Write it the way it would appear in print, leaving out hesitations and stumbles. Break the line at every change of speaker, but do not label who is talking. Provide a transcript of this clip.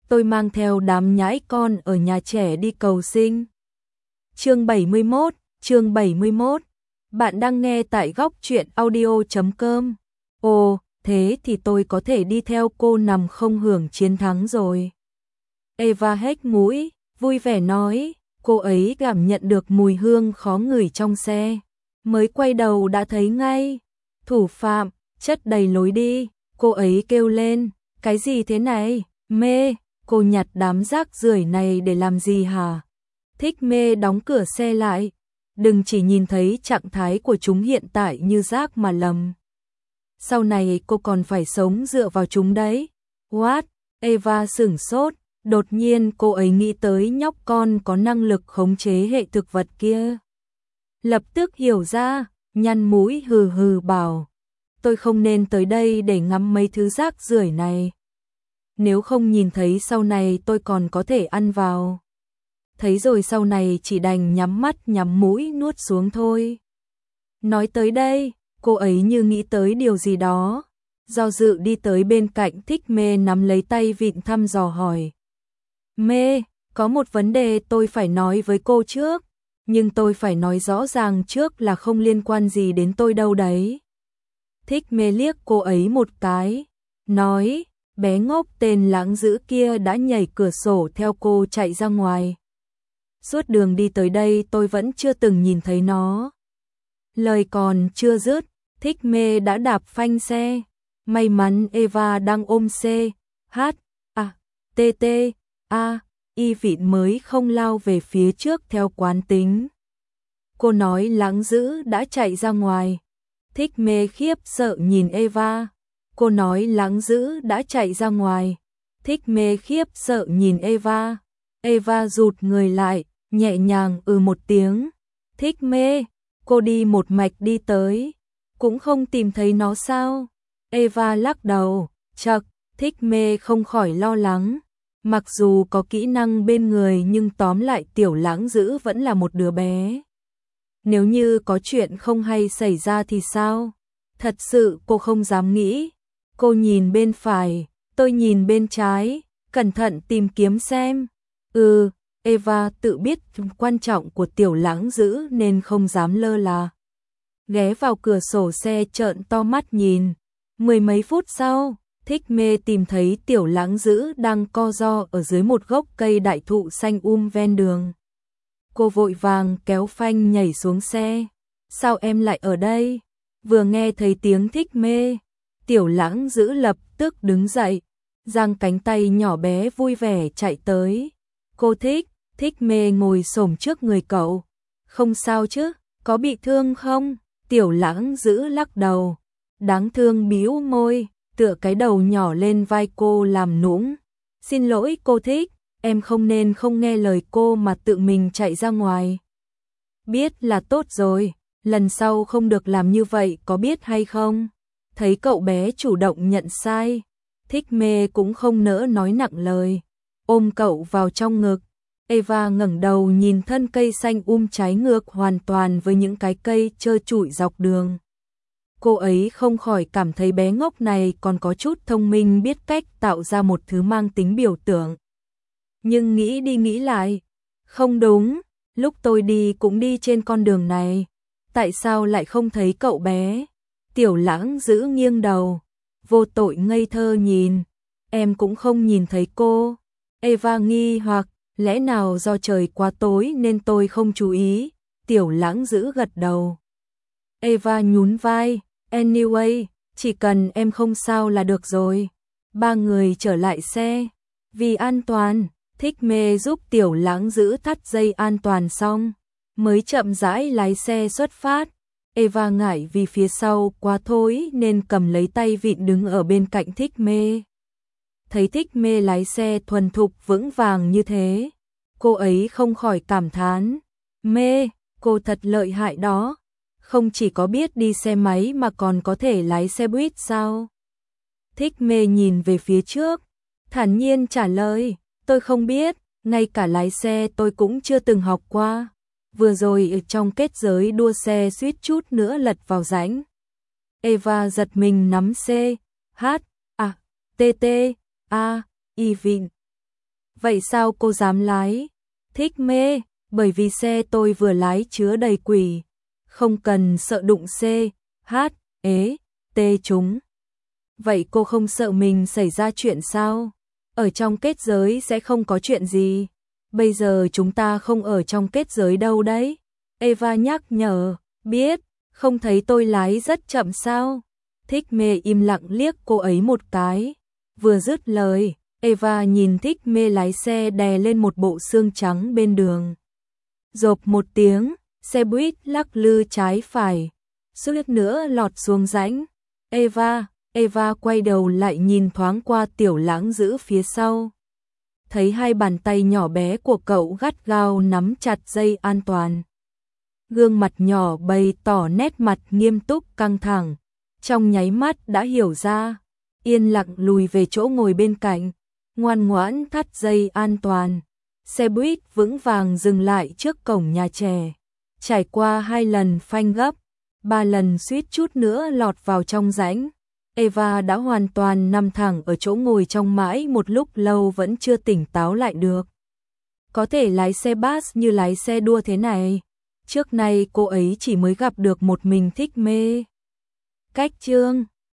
tôi mang theo đám nhãi con ở nhà trẻ đi cầu sinh. Chương 71. Bạn đang nghe tại góc truyện audio.com. Ồ, thế thì tôi có thể đi theo cô nằm không hưởng chiến thắng rồi. Eva hét mũi, vui vẻ nói, cô ấy cảm nhận được mùi hương khó ngửi trong xe. Mới quay đầu đã thấy ngay. Thủ phạm, chất đầy lối đi, cô ấy kêu lên, cái gì thế này, mê, cô nhặt đám rác rưởi này để làm gì hả? Thích mê đóng cửa xe lại, đừng chỉ nhìn thấy trạng thái của chúng hiện tại như rác mà lầm. Sau này cô còn phải sống dựa vào chúng đấy. What? Eva sửng sốt, đột nhiên cô ấy nghĩ tới nhóc con có năng lực khống chế hệ thực vật kia. Lập tức hiểu ra, nhăn mũi hừ hừ bảo, tôi không nên tới đây để ngắm mấy thứ rác rưởi này. Nếu không nhìn thấy sau này tôi còn có thể ăn vào. Thấy rồi sau này chỉ đành nhắm mắt nhắm mũi nuốt xuống thôi. Nói tới đây, cô ấy như nghĩ tới điều gì đó, do dự đi tới bên cạnh Thích Mê nắm lấy tay vịn thăm dò hỏi. Mê, có một vấn đề tôi phải nói với cô trước, nhưng tôi phải nói rõ ràng trước là không liên quan gì đến tôi đâu đấy. Thích Mê liếc cô ấy một cái, nói, bé ngốc tên lãng dữ kia đã nhảy cửa sổ theo cô chạy ra ngoài. Suốt đường đi tới đây tôi vẫn chưa từng nhìn thấy nó. Lời còn chưa dứt, Thích Mê đã đạp phanh xe. May mắn Eva đang ôm C, H, A, T, T, A, Y vịn mới không lao về phía trước theo quán tính. Cô nói lãng dữ đã chạy ra ngoài. Thích Mê khiếp sợ nhìn Eva. Cô nói lãng dữ đã chạy ra ngoài. Thích Mê khiếp sợ nhìn Eva. Eva rụt người lại, nhẹ nhàng một tiếng. Thích Mê, cô đi một mạch đi tới, cũng không tìm thấy nó sao? Eva lắc đầu, chậc, Thích Mê không khỏi lo lắng. Mặc dù có kỹ năng bên người nhưng tóm lại tiểu lãng dữ vẫn là một đứa bé. Nếu như có chuyện không hay xảy ra thì sao? Thật sự cô không dám nghĩ. Cô nhìn bên phải, tôi nhìn bên trái, cẩn thận tìm kiếm xem. Eva tự biết quan trọng của tiểu lãng dữ nên không dám lơ là. Ghé vào cửa sổ xe trợn to mắt nhìn. 10 mấy phút sau, Thích Mê tìm thấy tiểu lãng dữ đang co ro ở dưới một gốc cây đại thụ xanh ven đường. Cô vội vàng kéo phanh nhảy xuống xe. Sao em lại ở đây? Vừa nghe thấy tiếng Thích Mê, tiểu lãng dữ lập tức đứng dậy, giang cánh tay nhỏ bé vui vẻ chạy tới. Cô Thích Mê ngồi xổm trước người cậu. Không sao chứ, có bị thương không? Tiểu lãng dữ lắc đầu, đáng thương bĩu môi, tựa cái đầu nhỏ lên vai cô làm nũng. Xin lỗi cô Thích, em không nên không nghe lời cô mà tự mình chạy ra ngoài. Biết là tốt rồi, lần sau không được làm như vậy có biết hay không? Thấy cậu bé chủ động nhận sai, Thích Mê cũng không nỡ nói nặng lời, ôm cậu vào trong ngực. Eva ngẩng đầu nhìn thân cây xanh trái ngược hoàn toàn với những cái cây trơ trụi dọc đường. Cô ấy không khỏi cảm thấy bé ngốc này còn có chút thông minh, biết cách tạo ra một thứ mang tính biểu tượng. Nhưng nghĩ đi nghĩ lại, không đúng, lúc tôi đi cũng đi trên con đường này, tại sao lại không thấy cậu bé? Tiểu lãng dữ nghiêng đầu, vô tội ngây thơ nhìn, em cũng không nhìn thấy cô. Eva nghi hoặc, lẽ nào do trời quá tối nên tôi không chú ý? Tiểu lãng dữ gật đầu. Eva nhún vai, anyway, chỉ cần em không sao là được rồi. Ba người trở lại xe. Vì an toàn, Thích Mê giúp tiểu lãng dữ thắt dây an toàn xong, mới chậm rãi lái xe xuất phát. Eva ngại vì phía sau quá thối nên cầm lấy tay vịn đứng ở bên cạnh Thích Mê. Thấy Thích Mê lái xe thuần thục vững vàng như thế, cô ấy không khỏi cảm thán. Mê, cô thật lợi hại đó, không chỉ có biết đi xe máy mà còn có thể lái xe buýt sao? Thích Mê nhìn về phía trước, thản nhiên trả lời, tôi không biết, ngay cả lái xe tôi cũng chưa từng học qua. Vừa rồi ở trong kết giới đua xe suýt chút nữa lật vào rãnh. Eva giật mình nắm C, H, A, T, T, A, Y vịn. Vậy sao cô dám lái? Thích mê, bởi vì xe tôi vừa lái chứa đầy quỷ. Không cần sợ đụng C, H, ế, T chúng. Vậy cô không sợ mình xảy ra chuyện sao? Ở trong kết giới sẽ không có chuyện gì. Bây giờ chúng ta không ở trong kết giới đâu đấy. Eva nhắc nhở, biết, không thấy tôi lái rất chậm sao? Thích mê im lặng liếc cô ấy một cái. Vừa dứt lời, Eva nhìn Thích mê lái xe đè lên một bộ xương trắng bên đường. Rộp một tiếng, xe buýt lắc lư trái phải, suýt nữa lọt xuống rãnh. Eva quay đầu lại nhìn thoáng qua Tiểu Lãng giữ phía sau. Thấy hai bàn tay nhỏ bé của cậu gắt gao nắm chặt dây an toàn. Gương mặt nhỏ bày tỏ nét mặt nghiêm túc căng thẳng. Trong nháy mắt đã hiểu ra, yên lặng lùi về chỗ ngồi bên cạnh, ngoan ngoãn thắt dây an toàn. Xe buýt vững vàng dừng lại trước cổng nhà trẻ. Trải qua 2 lần phanh gấp, 3 lần suýt chút nữa lọt vào trong rãnh. Eva đã hoàn toàn nằm thẳng ở chỗ ngồi trong mãi một lúc lâu vẫn chưa tỉnh táo lại được. Có thể lái xe bus như lái xe đua thế này. Trước nay cô ấy chỉ mới gặp được một mình Thích mê. Cách chương